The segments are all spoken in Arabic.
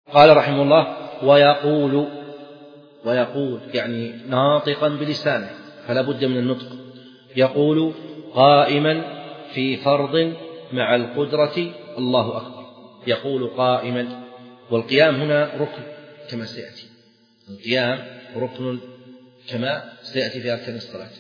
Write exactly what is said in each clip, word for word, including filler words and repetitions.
قال رحمه الله: ويقول ويقول يعني ناطقا بلسانه، فلا بد من النطق. يقول قائما في فرض مع القدرة الله أكبر. يقول قائما، والقيام هنا ركن كما سيأتي، القيام ركن كما سيأتي في أركان الصلاة،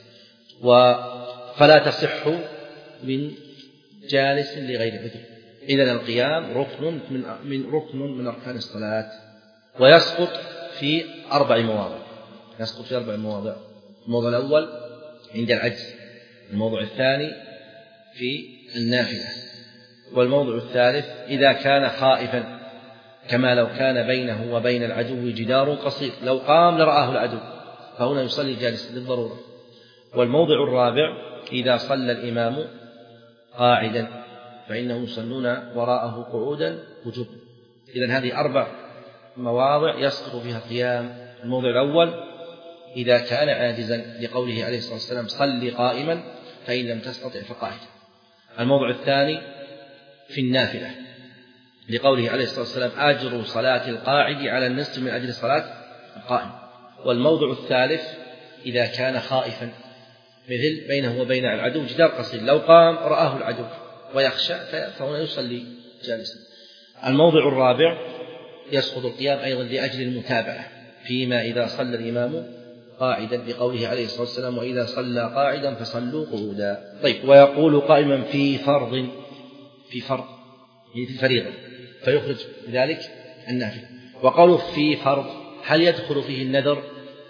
فلا تصح من جالس لغير عذر. إذن القيام ركن من من ركن من أركان الصلاة، ويسقط في أربع مواضع. يسقط في أربع مواضع: الموضع الأول عند العجز، الموضع الثاني في النافلة، والموضع الثالث إذا كان خائفا، كما لو كان بينه وبين العدو جدار قصير لو قام لرآه العدو، فهنا يصلي جالسا للضرورة. والموضع الرابع إذا صلى الإمام قاعدا فإنهم يصلون وراءه قعودا وجوبا. إذن هذه أربع مواضع يسقط فيها القيام. الموضع الأول إذا كان عاجزا، لقوله عليه الصلاة والسلام: صل قائما فإن لم تستطع فقاعدا. الموضع الثاني في النافلة، لقوله عليه الصلاة والسلام: أجر صلاة القاعد على النصف من أجل صلاة القائم. والموضع الثالث إذا كان خائفا، مثل بينه وبين العدو جدار قصير لو قام رآه العدو ويخشى فهنا يصلي جالسا. الموضع الرابع يسقط القيام أيضا لأجل المتابعة، فيما إذا صلى الإمام قاعدا، لقوله عليه الصلاة والسلام: وإذا صلى قاعدا فصلوا قعودا. طيب، ويقول قائما في فرض، في فرض يعني في الفريضة، فيخرج بذلك النافل. وقالوا في فرض هل يدخل فيه النذر؟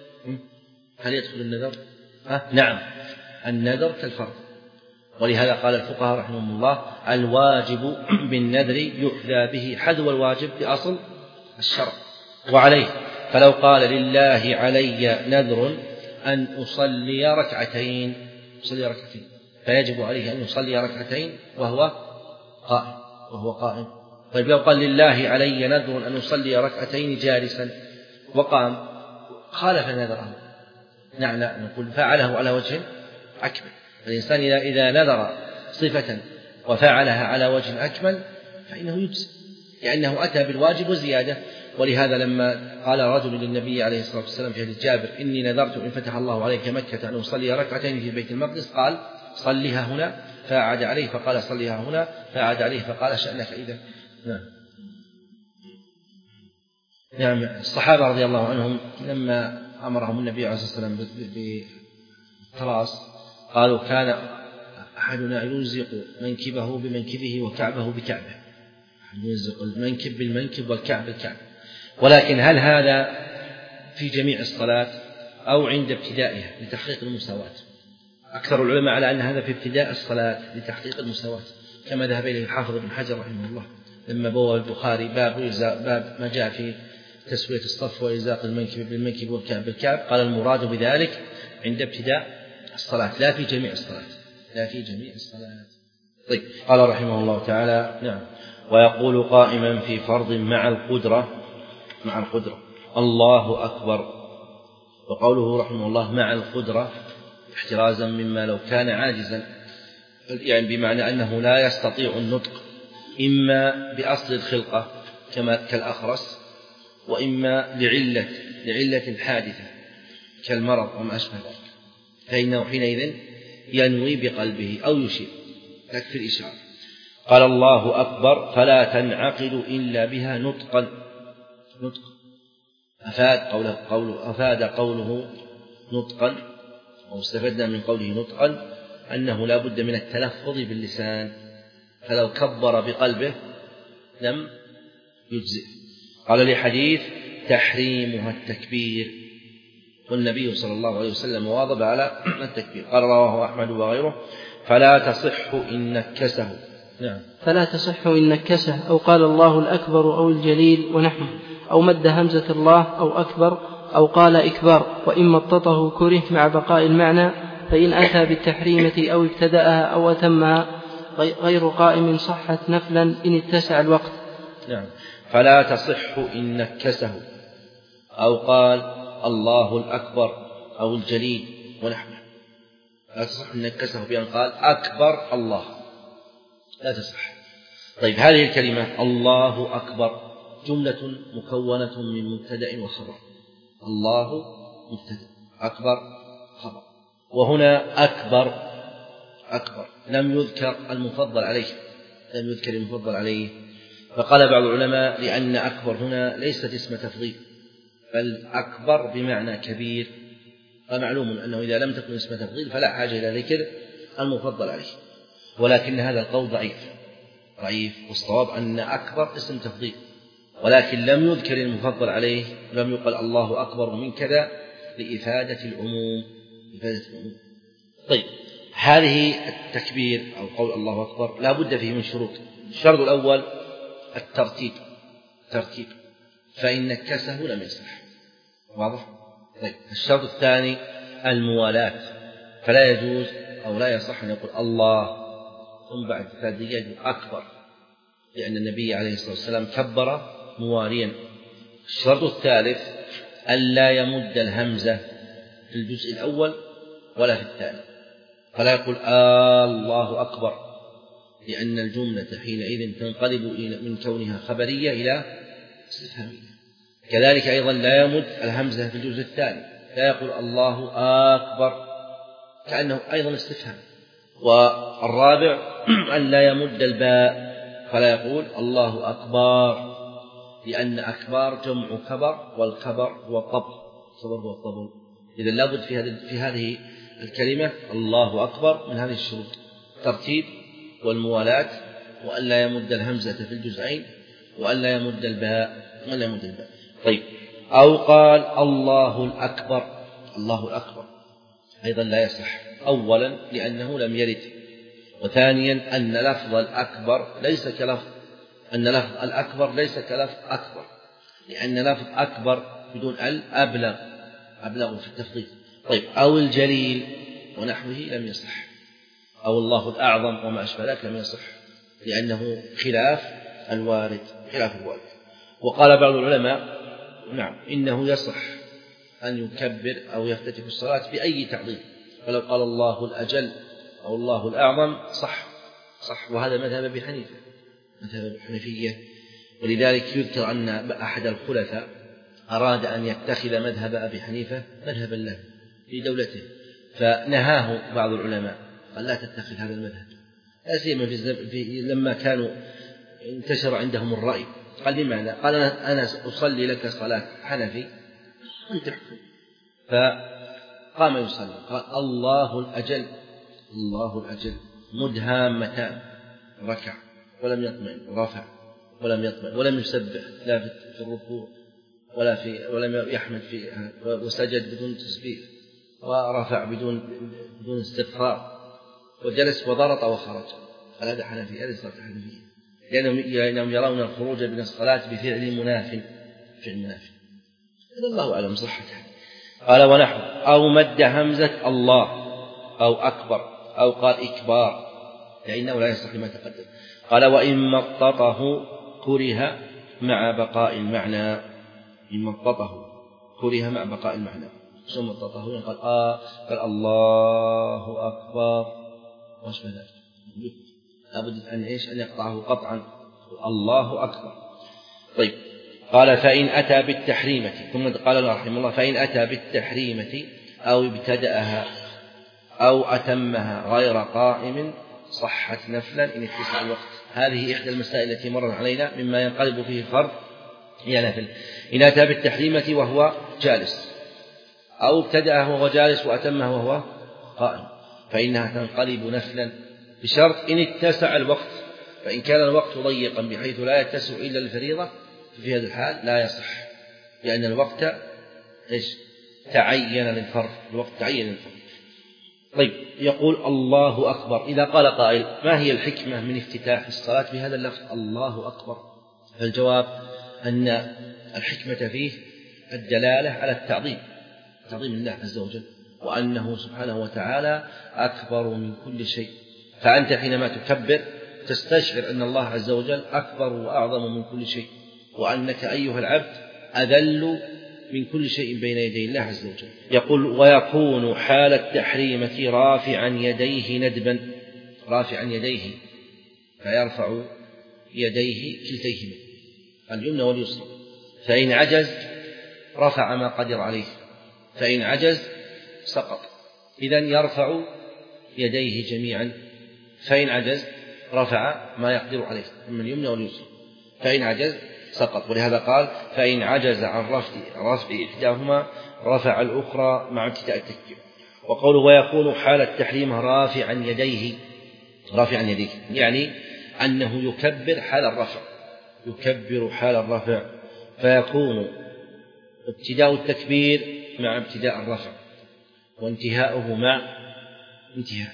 هل يدخل النذر؟ أه؟ نعم، النذر كالفرض. ولهذا قال الفقهاء رحمهم الله: الواجب بالنذر يؤذى به حذو الواجب بأصل الشرع. وعليه فلو قال: لله علي نذر أن أصلي ركعتين، أصلي ركعتين، فيجب عليه أن يصلي ركعتين وهو قائم وهو قائم. طيب، لو قال: لله علي نذر أن أصلي ركعتين جالسا وقام، خالف نذره. نعم، لا نقول فعله على وجه أكمل. الإنسان إذا نذر صفة وفعلها على وجه أكمل فإنه يجزي، لأنه أتى بالواجب وزيادة. ولهذا لما قال رجل للنبي عليه الصلاة والسلام في حديث جابر: إني نذرت إن فتح الله عليك مكة أن أصلي ركعتين في بيت المقدس، قال: صليها هنا، فأعاد عليه فقال: صليها هنا، فأعاد عليه فقال: شأنك إذا. نعم. نعم، الصحابة رضي الله عنهم لما أمرهم النبي عليه الصلاة والسلام بالتراص قالوا: كان أحدنا يلزق منكبه بمنكبه وكعبه بكعبه، يلزق المنكب بالمنكب والكعب بالكعب. ولكن هل هذا في جميع الصلاة أو عند ابتدائها لتحقيق المساواة؟ أكثر العلماء على أن هذا في ابتداء الصلاة لتحقيق المساواة، كما ذهب إليه الحافظ ابن حجر رحمه الله لما بوى البخاري باب باب ما جاء في تسوية الصف وإزاق المنكب بالمنكب والكعب بالكعب، قال: المراد بذلك عند ابتداء الصلاة لا في جميع الصلاة، لا في جميع الصلاة. طيب، قال رحمه الله تعالى: نعم، ويقول قائما في فرض مع القدرة، مع القدرة الله أكبر. وقوله رحمه الله مع القدرة احترازا مما لو كان عاجزا، يعني بمعنى أنه لا يستطيع النطق، إما بأصل الخلقة كما كالأخرس، وإما لعلة لعلة حادثة كالمرض وما أشبه ذلك، فإنه حينئذ ينوي بقلبه أو يشير، تكفي الإشارة. قال: الله أكبر فلا تنعقد إلا بها نطقا. نطق أفاد قوله, قوله, أفاد قوله نطقا، واستفدنا من قوله نطقا أنه لا بد من التلفظ باللسان، فلو كبر بقلبه لم يجزئ. قال: لحديث تحريمها التكبير، والنبي صلى الله عليه وسلم واظب على التكبير. قال: رواه أحمد وغيره: فلا تصح إن نكسه. نعم، فلا تصح إن نكسه، أو قال الله الأكبر أو الجليل ونحوه، أو مد همزة الله أو أكبر، أو قال إكبار، وإن مططه كره مع بقاء المعنى، فإن أتى بالتحريمة أو ابتدأها أو أتمها غير قائم صحت نفلا إن اتسع الوقت. نعم، فلا تصح إن نكسه، أو قال الله الأكبر أو الجليل ونحوه، لا تصح إن نكسه بأن قال أكبر الله، لا تصح. طيب، هذه الكلمة الله أكبر جملة مكونة من مبتدأ وخبر. الله مبتدأ، أكبر خبر. وهنا أكبر أكبر لم يذكر المفضل عليه، لم يذكر المفضل عليه. فقال بعض العلماء لأن أكبر هنا ليست اسم تفضيل، بل أكبر بمعنى كبير، ومعلوم أنه إذا لم تكن اسم تفضيل فلا حاجة إلى ذكر المفضل عليه. ولكن هذا القول ضعيف ضعيف والصواب أن أكبر اسم تفضيل، ولكن لم يذكر المفضل عليه، لم يقل الله أكبر من كذا لإفادة العموم. طيب، هذه التكبير أو قول الله أكبر لا بد فيه من شروط. الشرط الأول الترتيب ترتيب فإن نكسه لم يصح. واضح؟ طيب، الشرط الثاني الموالاة، فلا يجوز أو لا يصح أن يقول الله ثم بعد ثلاث دقائق أكبر، لأن النبي عليه الصلاة والسلام كبر مواليا. الشرط الثالث ألا يمد الهمزة في الجزء الأول ولا في الثاني، فلا يقول آه الله أكبر، لأن الجملة حينئذ تنقلب من كونها خبرية إلى استفهامية. كذلك أيضا لا يمد الهمزة في الجزء الثاني، لا يقول الله أكبر كأنه أيضا استفهام. والرابع أن لا يمد الباء، فلا يقول الله أكبر، لأن أكبر جمع كبر، والكبر هو الطبل، الكبر هو الطبل. إذن لابد في هذه في هذه الكلمة الله أكبر من هذه الشروط: الترتيب والموالاة، وأن لا يمد الهمزة في الجزئين، وأن لا يمد الباء وأن لا يمد الباء. طيب، أو قال الله الأكبر، الله الأكبر أيضا لا يصح، أولا لأنه لم يرد، وثانيا أن لفظ الأكبر ليس كلفظ أن لفظ الأكبر ليس كلفظ أكبر، لأن لفظ أكبر بدون ال أبلغ أبلغ في التفضيل. طيب، أو الجليل ونحوه لم يصح، أو الله الأعظم وما أشبه ذلك لم يصح، لأنه خلاف الوارد خلاف الوارد. وقال بعض العلماء نعم إنه يصح أن يكبر أو يفتتح الصلاة بأي تعظيم، فلو قال الله الأجل أو الله الأعظم صح صح وهذا مذهب أبي حنيفة، مذهب الحنفية. ولذلك يذكر أن أحد الخلفاء أراد أن يتخذ مذهب أبي حنيفة مذهبا له في دولته، فنهاه بعض العلماء قال لا تتخذ هذا المذهب، لا سيما في لما كانوا انتشر عندهم الرأي. قال لماذا؟ قال أنا أصلي لك صلاة حنفي أنت تحكم. فقام يصلي قال الله الأجل الله الأجل مدهامتان، ركع ولم يطمئن، رفع ولم يطمئن، ولم يسبح لا في الركوع ولا في ولم يحمد في وسجد بدون تسبيح، ورفع بدون بدون استغفار، وجلس وضرط وخرج. قال هذا حنفي، هذه صلاة حنفية، لأنهم يرون الخروج من الصلاة بفعل مناف فعل مناف. هذا الله أعلم صحته. قال ونحو أو مد همزة الله أو أكبر أو قال إكبار، فإنه لا يصح ما تقدم. قال وإن مططه كره مع بقاء المعنى، إن مططه كره مع بقاء المعنى. ثم مططه قال آه قال الله أكبر وش بذلك، لابد أن إيش أن يقطعه قطعا الله أكبر. طيب، قال فإن أتى بالتحريمة، ثم قال الله رحمه الله فإن أتى بالتحريمة أو ابتدأها أو أتمها غير قائم صحت نفلا إن اتسع الوقت. هذه إحدى المسائل التي مرت علينا مما ينقلب فيه الفرض إلى نفل. إن أتى بالتحريمة وهو جالس، أو ابتدأها وهو جالس وأتمها وهو قائم، فإنها تنقلب نفلا بشرط إن اتسع الوقت. فإن كان الوقت ضيقا بحيث لا يتسع إلا الفريضة في هذا الحال لا يصح، لأن الوقت إيش تعين للفرض، الوقت تعين للفرض. طيب، يقول الله أكبر. إذا قال قائل ما هي الحكمة من افتتاح الصلاة بهذا اللفظ الله أكبر؟ فالجواب أن الحكمة فيه الدلالة على التعظيم، تعظيم الله عز وجل، وأنه سبحانه وتعالى أكبر من كل شيء. فأنت حينما تكبر تستشعر أن الله عز وجل أكبر وأعظم من كل شيء، وأنك أيها العبد أذل من كل شيء بين يدي الله عز وجل. يقول ويكون حال التحريمة رافعا يديه ندبا، رافعا يديه فيرفع يديه كلتيهما، اليمنى واليسرى. فإن عجز رفع ما قدر عليه، فإن عجز سقط. إذن يرفع يديه جميعا، فإن عجز رفع ما يقدر عليه من اليمنى واليسرى، فإن عجز سقط. ولهذا قال فإن عجز عن رفع رفع إحداهما رفع الأخرى مع ابتداء التكبير. وقوله ويكون حال التحريم رافعا يديه، رافعا يديه يعني أنه يكبر حال الرفع، يكبر حال الرفع، فيكون ابتداء التكبير مع ابتداء الرفع، وانتهاؤه مع انتهائه.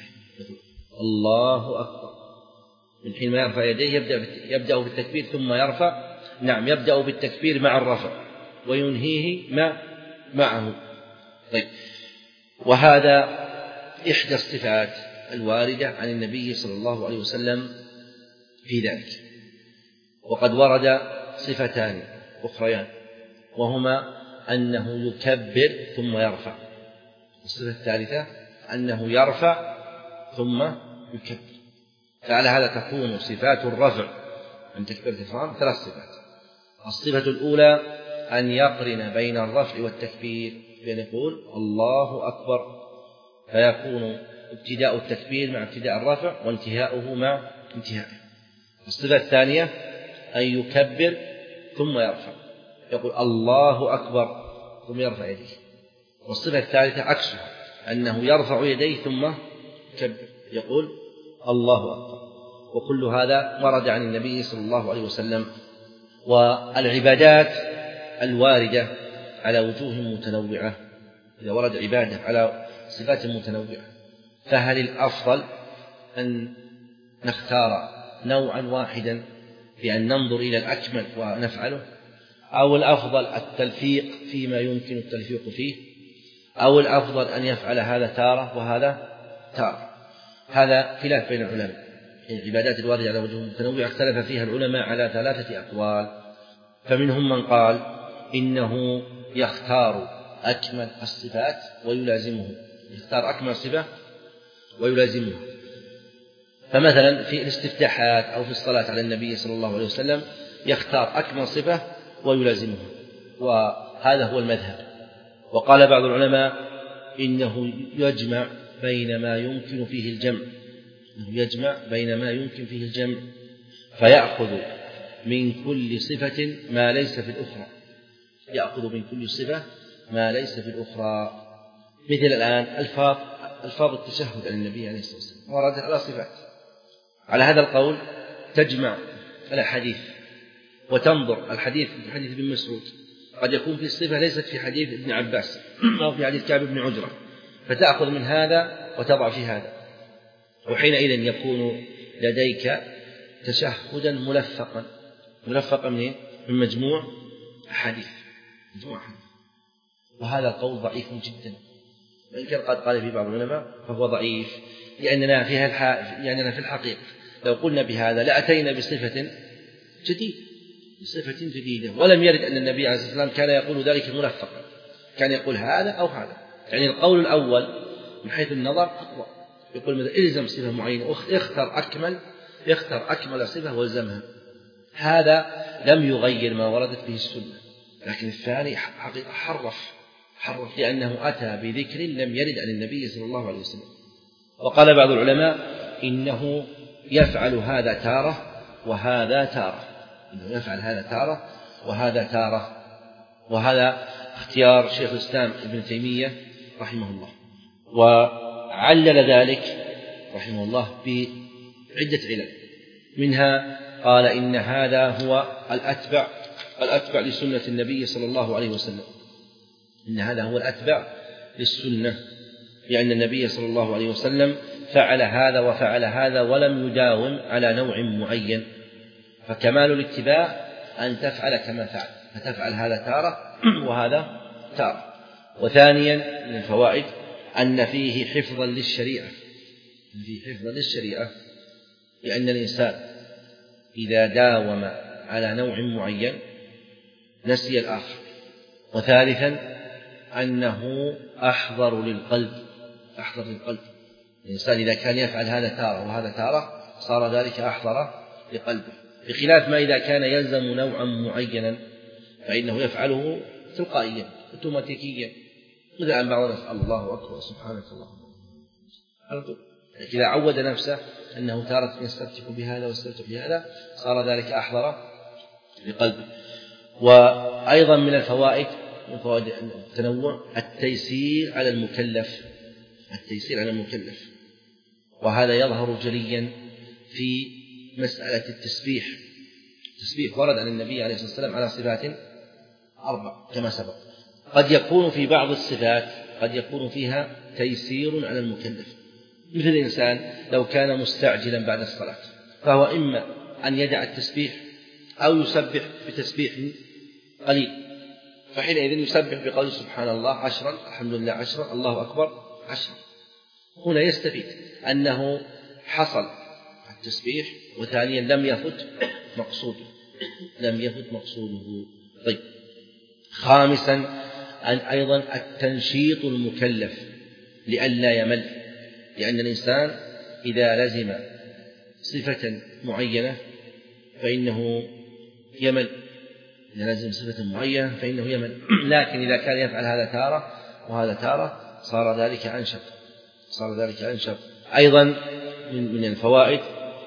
الله أكبر من حين ما يرفع يديه يبدأ يبدأ بالتكبير ثم يرفع، نعم يبدأ بالتكبير مع الرفع وينهيه مع معه. طيب، وهذا إحدى الصفات الواردة عن النبي صلى الله عليه وسلم في ذلك. وقد ورد صفتان أخريان، وهما أنه يكبر ثم يرفع، الصفة الثالثة أنه يرفع ثم يكبر. فعلى هذا تكون صفات الرفع عند تكبيرة الإحرام ثلاث صفات. الصفة الأولى أن يقرن بين الرفع والتكبير، بأن يقول الله أكبر، فيكون ابتداء التكبير مع ابتداء الرفع وانتهاؤه مع انتهائه. الصفة الثانية أن يكبر ثم يرفع، يقول الله أكبر ثم يرفع يديه. والصفة الثالثة عكسها، أنه يرفع يديه ثم يكبر، يقول الله أكبر. وكل هذا ورد عن النبي صلى الله عليه وسلم. والعبادات الواردة على وجوه متنوعة، إذا ورد عبادة على صفات متنوعة، فهل الأفضل أن نختار نوعا واحدا بأن ننظر إلى الأكمل ونفعله، أو الأفضل التلفيق فيما يمكن التلفيق فيه، أو الأفضل أن يفعل هذا تارة وهذا تارة؟ هذا خلاف بين العلماء. العبادات الواردة على وجوه متنوعة اختلف فيها العلماء على ثلاثة أقوال. فمنهم من قال إنه يختار أكمل الصفات ويلازمه، يختار أكمل صفة ويلازمه. فمثلا في الاستفتاحات أو في الصلاة على النبي صلى الله عليه وسلم يختار أكمل صفة ويلازمه، وهذا هو المذهب. وقال بعض العلماء إنه يجمع بين ما يمكن فيه الجمع، إنه يجمع بين ما يمكن فيه الجمع، فيأخذ من كل صفة ما ليس في الأخرى، يأخذ من كل صفة ما ليس في الأخرى. مثل الآن ألفاظ ألفاظ التشهد عن النبي عليه الصلاة والسلام وردت على صفات. على هذا القول تجمع الحديث وتنظر الحديث في حديث ابن مسعود، قد يكون في الصفة ليست في حديث ابن عباس أو في حديث كعب بن عجرة، فتأخذ من هذا وتضع في هذا، وحينئذ يكون لديك تشهدا ملفقا، ملفقا من من مجموع أحاديث، مجموع أحاديث. وهذا القول ضعيف جدا، وإن كان قد قال في بعض العلماء فهو ضعيف، لأننا فيها الح... لأننا في الحقيقة لو قلنا بهذا لأتينا بصفة جديدة، بصفة جديدة، ولم يرد أن النبي عليه الصلاة والسلام كان يقول ذلك ملفقا، كان يقول هذا أو هذا. يعني القول الأول من حيث النظر أقوى، يقول مثلا إلزم صفة معينة، اختر أكمل اختر أكمل صفة والزمها، هذا لم يغير ما وردت به السنة. لكن الثاني حقيقة حرف حرف لأنه أتى بذكر لم يرد عن النبي صلى الله عليه وسلم. وقال بعض العلماء إنه يفعل هذا تارة وهذا تارة، إنه يفعل هذا تارة وهذا تارة. وهذا اختيار شيخ الإسلام ابن تيمية رحمه الله، وعلل ذلك رحمه الله بعدة علل. منها قال إن هذا هو الأتبع الأتبع لسنة النبي صلى الله عليه وسلم، إن هذا هو الأتبع للسنة، لأن النبي صلى الله عليه وسلم فعل هذا وفعل هذا ولم يداوم على نوع معين، فكمال الاتباع أن تفعل كما فعل، فتفعل هذا تارة وهذا تارة. وثانيا من الفوائد أن فيه حفظا للشريعة، فيه حفظا للشريعة، لأن الإنسان إذا داوم على نوع معين نسي الآخر. وثالثا أنه أحضر للقلب، أحضر للقلب، الإنسان إذا كان يفعل هذا تارة وهذا تارة صار ذلك أحضر لقلبه، بخلاف ما إذا كان يلزم نوعا معينا فإنه يفعله تلقائيا اوتوماتيكيا، إذا أن بعض الناس الله أكبر سبحانك اللهم، إذا عود نفسه أنه تارة يستفتح بهذا ويستفتح بهذا صار ذلك أحضر لقلبه. وأيضا من الفوائد من فوائد التنوع التيسير على المكلف، التيسير على المكلف، وهذا يظهر جليا في مسألة التسبيح. التسبيح ورد عن النبي عليه الصلاة والسلام على صفات أربع كما سبق، قد يكون في بعض الصفات قد يكون فيها تيسير على المكلف، مثل الإنسان لو كان مستعجلا بعد الصلاة فهو إما أن يدع التسبيح أو يسبح بتسبيح قليل، فحينئذ يسبح بقول سبحان الله عشرا، الحمد لله عشرا، الله أكبر عشرا. هنا يستفيد أنه حصل التسبيح، وثانيا لم يفت مقصوده، لم يفت مقصوده. طيب، خامسا أن أيضا التنشيط المكلف لئلا يمل، لأن الإنسان إذا لزم صفة معينة فإنه يمل، إذا لزم صفة معينة فإنه يمل، لكن إذا كان يفعل هذا تارة وهذا تارة صار ذلك أنشط، صار ذلك أنشط. أيضا من الفوائد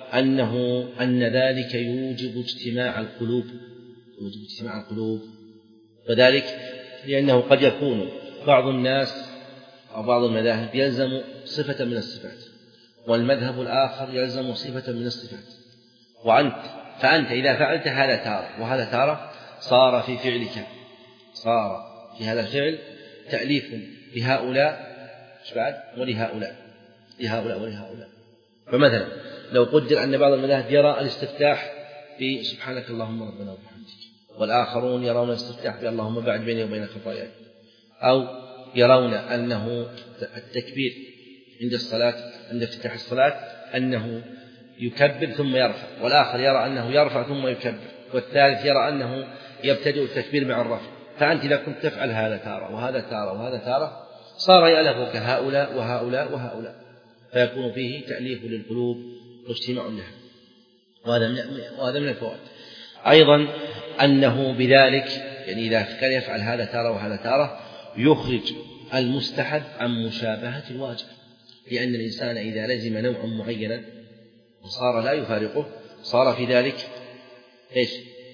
أنه أن ذلك يوجب اجتماع القلوب، يوجب اجتماع القلوب، وذلك لأنه قد يكون بعض الناس أو بعض المذاهب يلزم صفة من الصفات، والمذهب الآخر يلزم صفة من الصفات، وأنت فأنت إذا فعلت هذا تارة وهذا تارة صار في فعلك، صار في هذا الفعل تأليف لهؤلاء ولهؤلاء، لهؤلاء ولهؤلاء. فمثلا لو قدر أن بعض المذاهب يرى الاستفتاح بسبحانك اللهم ربنا وبحمدك، والآخرون يرون الاستفتاح باللهم بعد بيني وبين خطاياي، أو يرون أنه التكبير عند الصلاة عند افتتاح الصلاة أنه يكبر ثم يرفع، والآخر يرى أنه يرفع ثم يكبر، والثالث يرى أنه يبتدئ التكبير مع الرفع. فأنت إذا كنت تفعل هذا تارة وهذا تارة وهذا تارة صار يألفك هؤلاء وهؤلاء وهؤلاء، فيكون فيه تأليف للقلوب واجتماع لها، وهذا من وهذا من الفوائد. أيضا أنه بذلك يعني إذا كان يفعل هذا تارة وهذا تارة يخرج المستحب عن مشابهة الواجب، لأن الإنسان إذا لزم نوعا معينا وصار لا يفارقه صار في ذلك إيش؟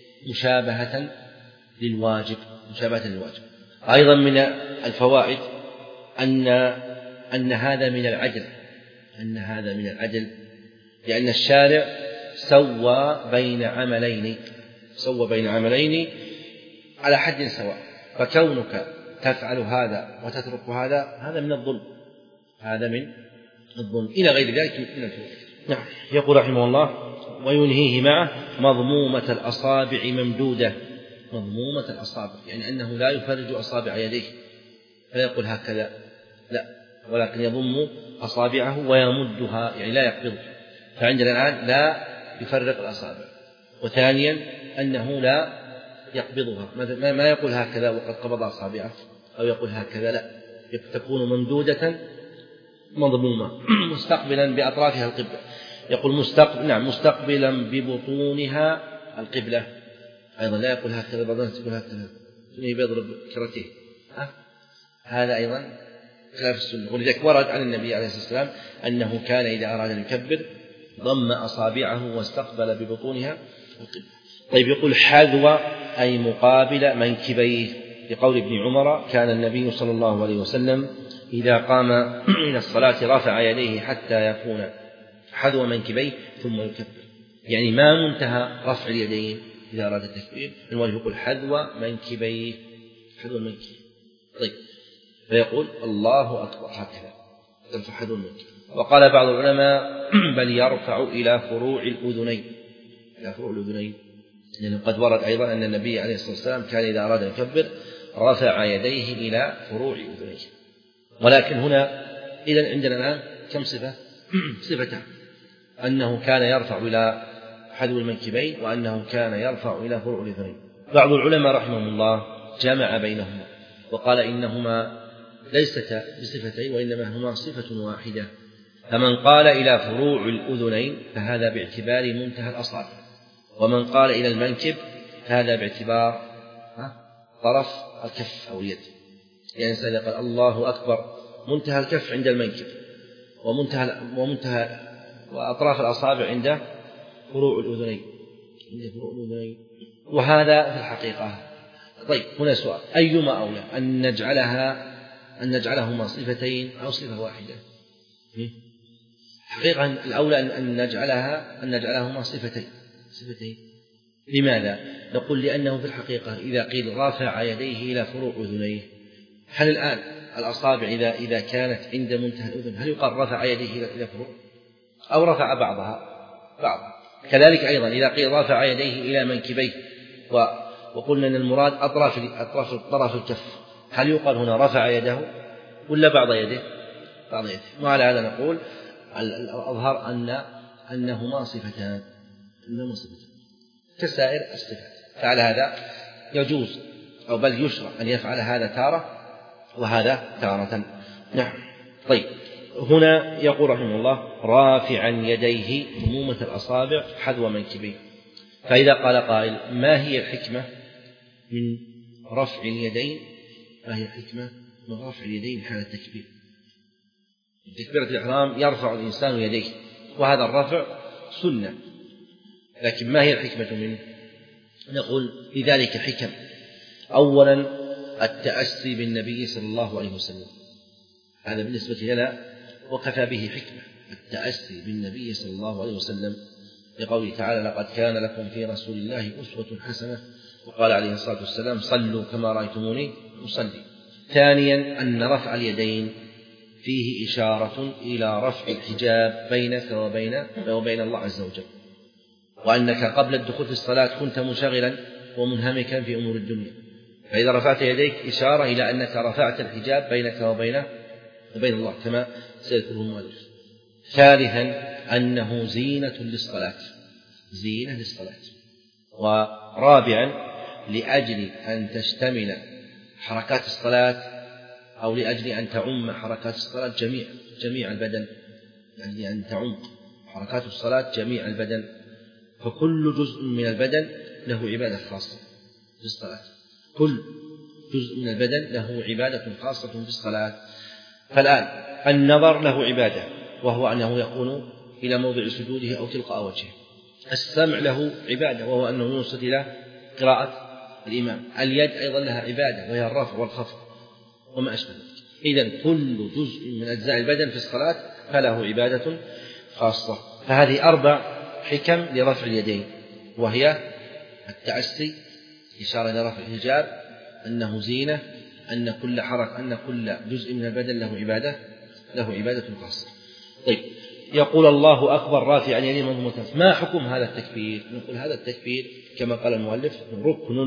مشابهة للواجب، مشابهة للواجب. أيضا من الفوائد أن أن هذا من العدل، أن هذا من العدل، لأن الشارع سوى بين عملين، سوى بين عملين على حد سواء، فكونك تفعل هذا وتترك هذا هذا من الظلم، هذا من الظلم إلى غير ذلك من الفوائد. نعم. يقول رحمه الله وينهيه معه مضمومة الأصابع ممدودة، مضمومة الأصابع يعني أنه لا يفرج أصابع يديه، فلا يقول هكذا لا، ولكن يضم أصابعه ويمدها يعني لا يقبضها، فعندنا الآن لا يفرق الأصابع. وثانيا أنه لا يقبضها، ما يقول هكذا وقد قبض أصابعه، أو يقول هكذا لا، تكون ممدودة مضمومة مستقبلا بأطرافها القبلة. يقول مستقبل نعم مستقبلا ببطونها القبلة، أيضا لا يقول هكذا، بعض الناس يقول هكذا يضرب كرتيه، هذا أيضا خلاف السنة. ولذلك ورد عن النبي عليه الصلاة والسلام أنه كان إذا أراد أن يكبر ضم أصابعه واستقبل ببطونها القبلة. طيب، يقول حذو أي مقابل منكبيه، لقول ابن عمر كان النبي صلى الله عليه وسلم إذا قام إلى الصلاة رفع يديه حتى يكون حذو منكبيه ثم يكبر، يعني ما منتهى رفع اليدين إذا أراد التكبير، المؤلف يقول حذو منكبيه، حذو المنكبين. طيب، فيقول الله أكبر هكذا يرفع حذو المنكبين. وقال بعض العلماء بل يرفع إلى فروع الأذنين، إلى فروع الأذنين، لأنه قد ورد أيضا أن النبي عليه الصلاة والسلام كان إذا أراد أن يكبر رفع يديه إلى فروع أذنيه. ولكن هنا إذن عندنا الآن كم صفة؟ صفتان، أنه كان يرفع إلى حذو المنكبين وأنه كان يرفع إلى فروع الأذنين. بعض العلماء رحمهم الله جمع بينهما وقال إنهما ليستا بصفتين وإنما هما صفة واحدة، فمن قال إلى فروع الأذنين فهذا باعتبار منتهى الأصابع، ومن قال إلى المنكب هذا باعتبار طرف الكف أو اليد، يعني الإنسان قال الله أكبر منتهى الكف عند المنكب ومنتهى ومنتهى وأطراف الأصابع عند فروع الأذنين عند فروع الأذنين، وهذا في الحقيقة. طيب هنا سؤال: أيما أولى أن نجعلها أن نجعلهما صفتين أو صفة واحدة؟ حقيقة الأولى أن نجعلها أن نجعلهما صفتين صفتين لماذا؟ نقول لأنه في الحقيقة إذا قيل رافع يديه إلى فروع أذنيه، هل الآن الأصابع إذا إذا كانت عند منتهى الأذن هل يقال رفع يديه إلى فروع أو رفع بعضها بعضها؟ كذلك أيضا إذا قيل رافع يديه إلى منكبيه وقلنا أن المراد أطراف أطراف طرف الكف، هل يقال هنا رفع يده ولا بعض يده؟ بعض يده. وعلى هذا نقول الأظهر أن أنهما صفتان أنهما صفتان كسائر الصفات، فعلى هذا يجوز أو بل يشرع أن يفعل هذا تارة وهذا تارة. نعم. طيب هنا يقول رحمه الله: رافعا يديه همومة الأصابع حذو منكبيه. فإذا قال قائل: ما هي الحكمة من رفع اليدين؟ ما هي الحكمة من رفع اليدين حال التكبير؟ تكبيرة الإحرام يرفع الإنسان يديه وهذا الرفع سنة، لكن ما هي الحكمة منه؟ نقول لذلك حكم. أولا التأسي بالنبي صلى الله عليه وسلم، هذا بالنسبة لنا وكفى به حكمة، التأسي بالنبي صلى الله عليه وسلم، لقوله تعالى: لقد كان لكم في رسول الله أسوة حسنة، وقال عليه الصلاة والسلام: صلوا كما رأيتموني أصلي. ثانيا أن رفع اليدين فيه إشارة إلى رفع الحجاب بينك وبين وبين الله عز وجل، وأنك قبل الدخول في الصلاة كنت منشغلا ومنهمكا في أمور الدنيا، فإذا رفعت يديك إشارة إلى أنك رفعت الحجاب بينك وبين وبين الله كما سيذكره المؤلف. ثالثا أنه زينة للصلاة، زينة للصلاة. ورابعا لأجل أن تشتمل حركات الصلاة أو لأجل أن تعم حركات الصلاة جميع جميع البدن، لأجل أن تعم حركات الصلاة جميع البدن، فكل جزء من البدن له عبادة خاصة في الصلاة، كل جزء من البدن له عبادة خاصة في الصلاة. فالآن النظر له عبادة وهو أنه يكون إلى موضع سجوده أو تلقاء وجهه. السمع له عبادة وهو أنه ينصت إلى قراءة الإمام. اليد أيضا لها عبادة وهي الرفع والخفض وما أشبه ذلك. إذن كل جزء من أجزاء البدن في الصلاة فله عبادة خاصة. فهذه أربع حكم لرفع اليدين، وهي التأسي، إشارة إلى رفع الحجاب، أنه زينة، أن كل حركة أن كل جزء من البدن له عبادة له عبادة خاصة. طيب يقول الله أكبر رافعا يديه مضمومة. ما حكم هذا التكبير؟ نقول هذا التكبير كما قال المؤلف ركن،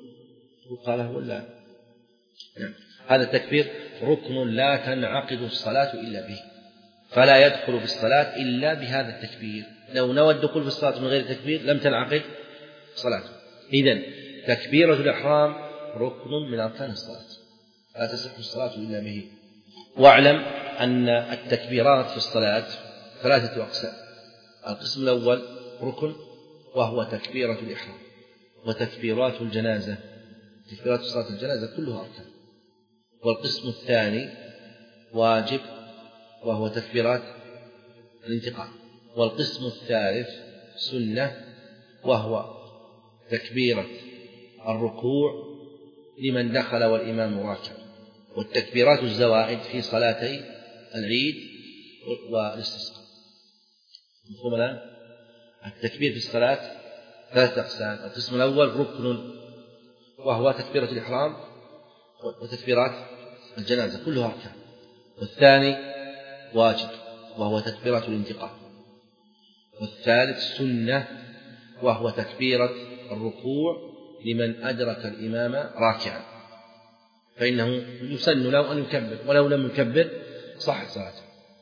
قاله ولا نعم. هذا التكبير ركن لا تنعقد الصلاة إلا به، فلا يدخل في الصلاة إلا بهذا التكبير. لو نوى الدخول في الصلاة من غير تكبير لم تنعقد صلاته. إذن تكبيرة الإحرام ركن من أركان الصلاة، لا تصح الصلاة إلا به. واعلم أن التكبيرات في الصلاة ثلاثة أقسام: القسم الأول ركن وهو تكبيرة الإحرام، وتكبيرات الجنازة، تكبيرات صلاة الجنازة كلها أركان. والقسم الثاني واجب وهو تكبيرات الانتقال. والقسم الثالث سنة وهو تكبيرة الركوع لمن دخل والإمام راكع. والتكبيرات الزوائد في صلاتي العيد والاستسقاء. مفهوم الآن؟ التكبير في الصلاة ثلاثة أقسام: القسم الأول ركن وهو تكبيرة الإحرام وتكبيرات الجنازة كلها أركان. والثاني واجب وهو تكبيرة الانتقال. والثالث سنة وهو تكبيرة الركوع لمن أدرك الإمام راكعا، فإنه يسن له أن يكبر، ولو لم يكبر صحت صلاته.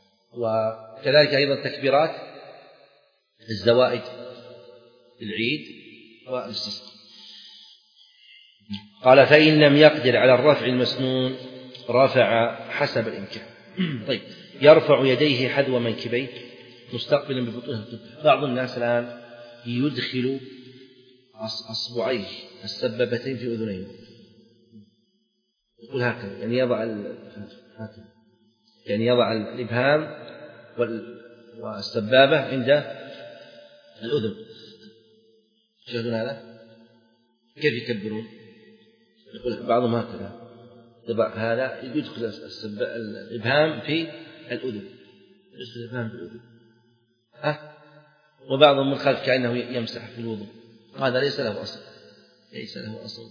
وكذلك أيضا تكبيرات الزوائد العيد والاستسقاء. قال: فإن لم يقدر على الرفع المسنون رفع حسب الإمكان. طيب يرفع يديه حذو منكبيه مستقبلا ببطونها القبلة. بعض الناس الآن يدخل أصبعيه السبابتين في أذنيه، يقول هكذا، يعني يضع هكذا، يعني يضع الإبهام والسبابة عند الأذن. شاهدون هذا؟ كيف يكبرون؟ يقول بعضهم هكذا، يضع هذا يدخل الإبهام في الأذن، يدخل الإبهام في الأذن، ها؟ وبعضهم من خلف كأنه يمسح في الوضوء. هذا ليس له أصل، ليس له أصل.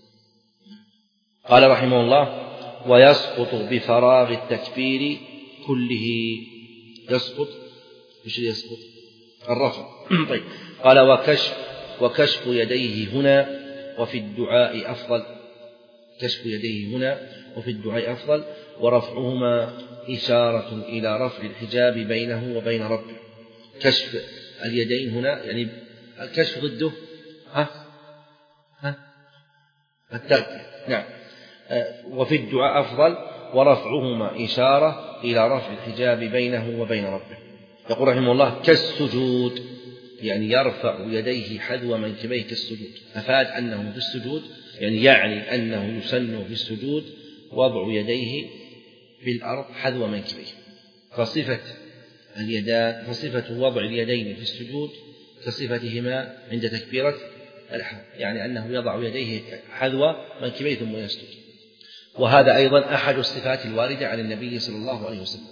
قال رحمه الله: ويسقط بفراغ التكبير كله. يسقط، مش يسقط الرفع. طيب. قال: وكشف وكشف يديه هنا وفي الدعاء أفضل. كشف يديه هنا وفي الدعاء أفضل، ورفعهما إشارة إلى رفع الحجاب بينه وبين ربه. كشف اليدين هنا يعني الكشف ضده ها ها الترك. نعم. وفي الدعاء أفضل، ورفعهما إشارة إلى رفع الحجاب بينه وبين ربه. يقول رحمه الله: كالسجود، يعني يرفع يديه حذو منكبيه كالسجود. أفاد أنه في السجود، يعني يعني أنه يسن في السجود وضع يديه في الأرض حذو منكبيه. فصفة اليدان فصفة وضع اليدين في السجود كصفتهما عند تكبيرة الإحرام، يعني أنه يضع يديه حذو منكبيه ثم يسجد. وهذا أيضا أحد الصفات الواردة عن النبي صلى الله عليه وسلم.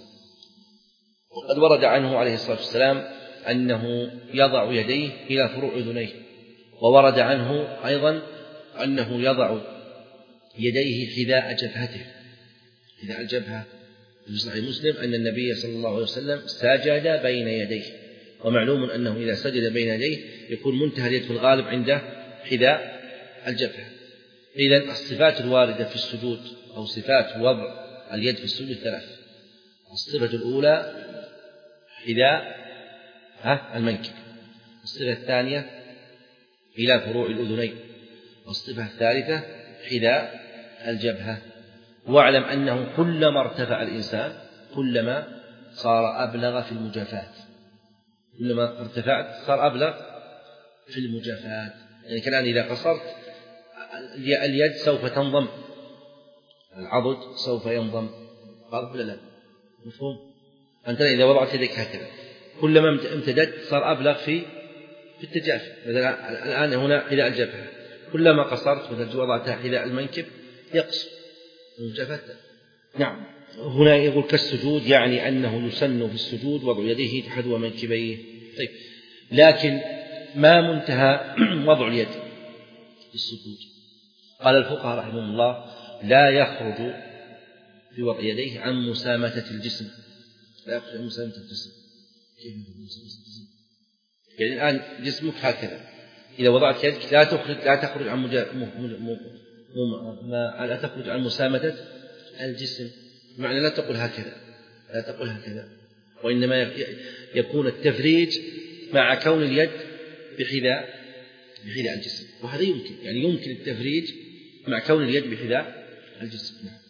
وقد ورد عنه عليه الصلاة والسلام أنه يضع يديه إلى فروع أذنيه، وورد عنه أيضا أنه يضع يديه حذاء جبهته، حذاء الجبهة. في صحيح مسلم أن النبي صلى الله عليه وسلم سجد بين يديه، ومعلوم أنه إذا سجد بين يديه يكون منتهى اليد في الغالب عند حذاء الجبهة. إذن الصفات الواردة في السجود أو صفات وضع اليد في السجود ثلاث. الصفة الأولى حذاء المنكب، الصفة الثانية إلى فروع الأذنين، والصفة الثالثة حذاء الجبهة. واعلم أنه كلما ارتفع الإنسان كلما صار أبلغ في المجافات، كلما ارتفعت صار أبلغ في المجافات. يعني كالآن إذا قصرت اليد سوف تنضم، العضد سوف ينضم، واضح ولا لا؟ مفهوم؟ أنت إذا وضعت يدك هكذا كلما امتدت صار أبلغ في في التجافي. مثلا الآن هنا حذاء الجبهة، كلما قصرت مثلا وضعتها حذاء المنكب يقصر المجافات. نعم. هنا يقول كالسجود، يعني أنه يسن في السجود وضع يديه حذو منكبيه. طيب، لكن ما منتهى وضع اليد في السجود؟ قال الفقهاء رحمهم الله: لا يخرج في وضع يديه عن مسامة الجسم. لا يخرج عن مسامة الجسم. كيف مسامة الجسم؟ يعني الآن جسمك هكذا، إذا وضعت يدك لا تخرج لا تخرج عن مجا... م... م... م... ما... لا تخرج عن مسامة الجسم. بمعنى لا تقول هكذا، لا تقول هكذا، وإنما يكون التفريج مع كون اليد بحذاء بحذاء الجسم. وهذا يمكن، يعني يمكن التفريج مع كون اليد بحذاء الجسم.